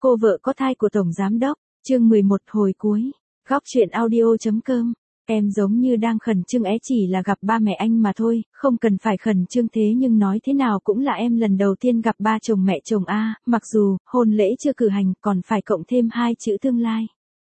Cô vợ có thai của Tổng Giám Đốc, chương 11 hồi cuối. Góc truyện audio.com. Em giống như đang khẩn trương chỉ là gặp ba mẹ anh mà thôi, không cần phải khẩn trương thế nhưng nói thế nào cũng là em lần đầu tiên gặp ba chồng mẹ chồng a, mặc dù hôn lễ chưa cử hành còn phải cộng thêm 2 chữ tương lai.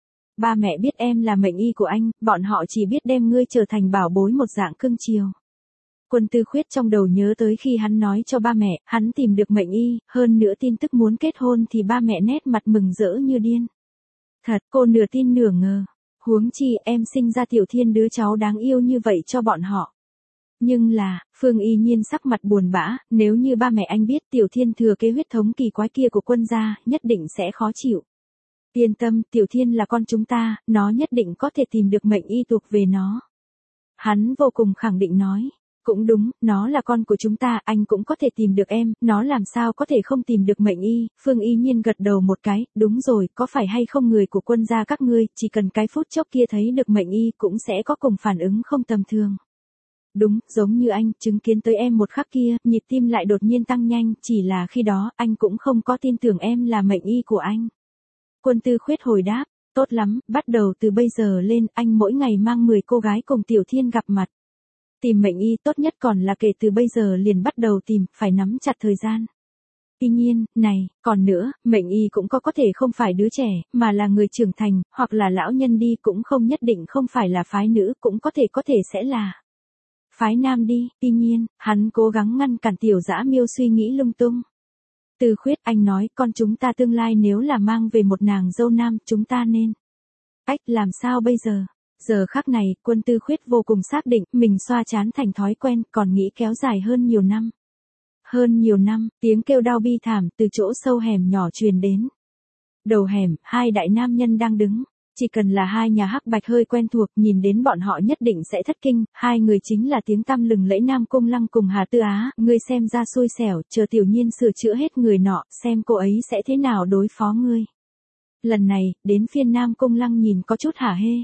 Ba mẹ biết em là mệnh y của anh, bọn họ chỉ biết đem ngươi trở thành bảo bối một dạng cưng chiều. Quân Tư Khuyết trong đầu nhớ tới khi hắn nói cho ba mẹ, hắn tìm được mệnh y, hơn nữa tin tức muốn kết hôn thì ba mẹ nét mặt mừng rỡ như điên. Thật, cô nửa tin nửa ngờ. Huống chi em sinh ra Tiểu Thiên đứa cháu đáng yêu như vậy cho bọn họ. Nhưng là, Phương Y Nhiên sắc mặt buồn bã, nếu như ba mẹ anh biết Tiểu Thiên thừa kế huyết thống kỳ quái kia của Quân gia, nhất định sẽ khó chịu. Yên tâm, Tiểu Thiên là con chúng ta, nó nhất định có thể tìm được mệnh y thuộc về nó. Hắn vô cùng khẳng định nói. Cũng đúng, nó là con của chúng ta, anh cũng có thể tìm được em, nó làm sao có thể không tìm được mệnh y. Phương Y Nhiên gật đầu một cái, đúng rồi, có phải hay không người của Quân gia các ngươi, chỉ cần cái phút chốc kia thấy được mệnh y cũng sẽ có cùng phản ứng không tầm thường. Đúng, giống như anh, chứng kiến tới em một khắc kia, nhịp tim lại đột nhiên tăng nhanh, chỉ là khi đó, anh cũng không có tin tưởng em là mệnh y của anh. Quân Tư Khuyết hồi đáp, tốt lắm, bắt đầu từ bây giờ lên, anh mỗi ngày mang 10 cô gái cùng Tiểu Thiên gặp mặt. Tìm mệnh y tốt nhất còn là kể từ bây giờ liền bắt đầu tìm, phải nắm chặt thời gian. Tuy nhiên, này, còn nữa, mệnh y cũng có thể không phải đứa trẻ, mà là người trưởng thành, hoặc là lão nhân đi cũng không nhất định không phải là phái nữ, cũng có thể sẽ là phái nam đi. Tuy nhiên, hắn cố gắng ngăn cản Tiểu Dã Miêu suy nghĩ lung tung. Tư Khuyết, anh nói, con chúng ta tương lai nếu là mang về một nàng dâu nam, chúng ta nên làm sao bây giờ? Giờ khắc này, Quân Tư Khuyết vô cùng xác định, mình xoa trán thành thói quen, còn nghĩ kéo dài hơn nhiều năm. Hơn nhiều năm, tiếng kêu đau bi thảm, từ chỗ sâu hẻm nhỏ truyền đến. Đầu hẻm, 2 đại nam nhân đang đứng. Chỉ cần là 2 nhà hắc bạch hơi quen thuộc, nhìn đến bọn họ nhất định sẽ thất kinh. 2 người chính là tiếng tăm lừng lẫy Nam Cung Lăng cùng Hà Tư Á. Ngươi xem ra xui xẻo, chờ Tiểu Nhiên sửa chữa hết người nọ, xem cô ấy sẽ thế nào đối phó ngươi. Lần này, đến phiên Nam Cung Lăng nhìn có chút hả hê.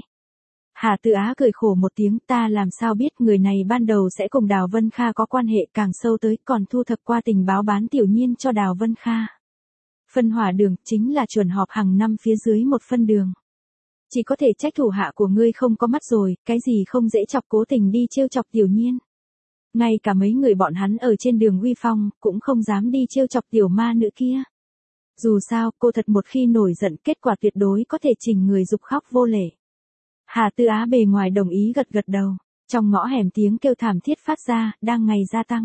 Hà Tư Á cười khổ một tiếng, ta làm sao biết người này ban đầu sẽ cùng Đào Vân Kha có quan hệ càng sâu tới, còn thu thập qua tình báo bán Tiểu Nhiên cho Đào Vân Kha. Phân hỏa đường, chính là chuẩn họp hàng năm phía dưới một phân đường. Chỉ có thể trách thủ hạ của ngươi không có mắt rồi, cái gì không dễ chọc cố tình đi trêu chọc Tiểu Nhiên. Ngay cả mấy người bọn hắn ở trên đường uy phong, cũng không dám đi trêu chọc tiểu ma nữ kia. Dù sao, cô thật một khi nổi giận, kết quả tuyệt đối có thể chỉnh người dục khóc vô lễ. Hà Tư Á bề ngoài đồng ý gật đầu, trong ngõ hẻm tiếng kêu thảm thiết phát ra, đang ngày gia tăng.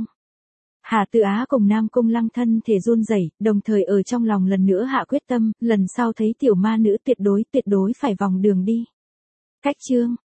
Hà Tư Á cùng Nam Cung Lăng thân thể run rẩy, đồng thời ở trong lòng lần nữa hạ quyết tâm, lần sau thấy tiểu ma nữ tuyệt đối phải vòng đường đi. Cách chương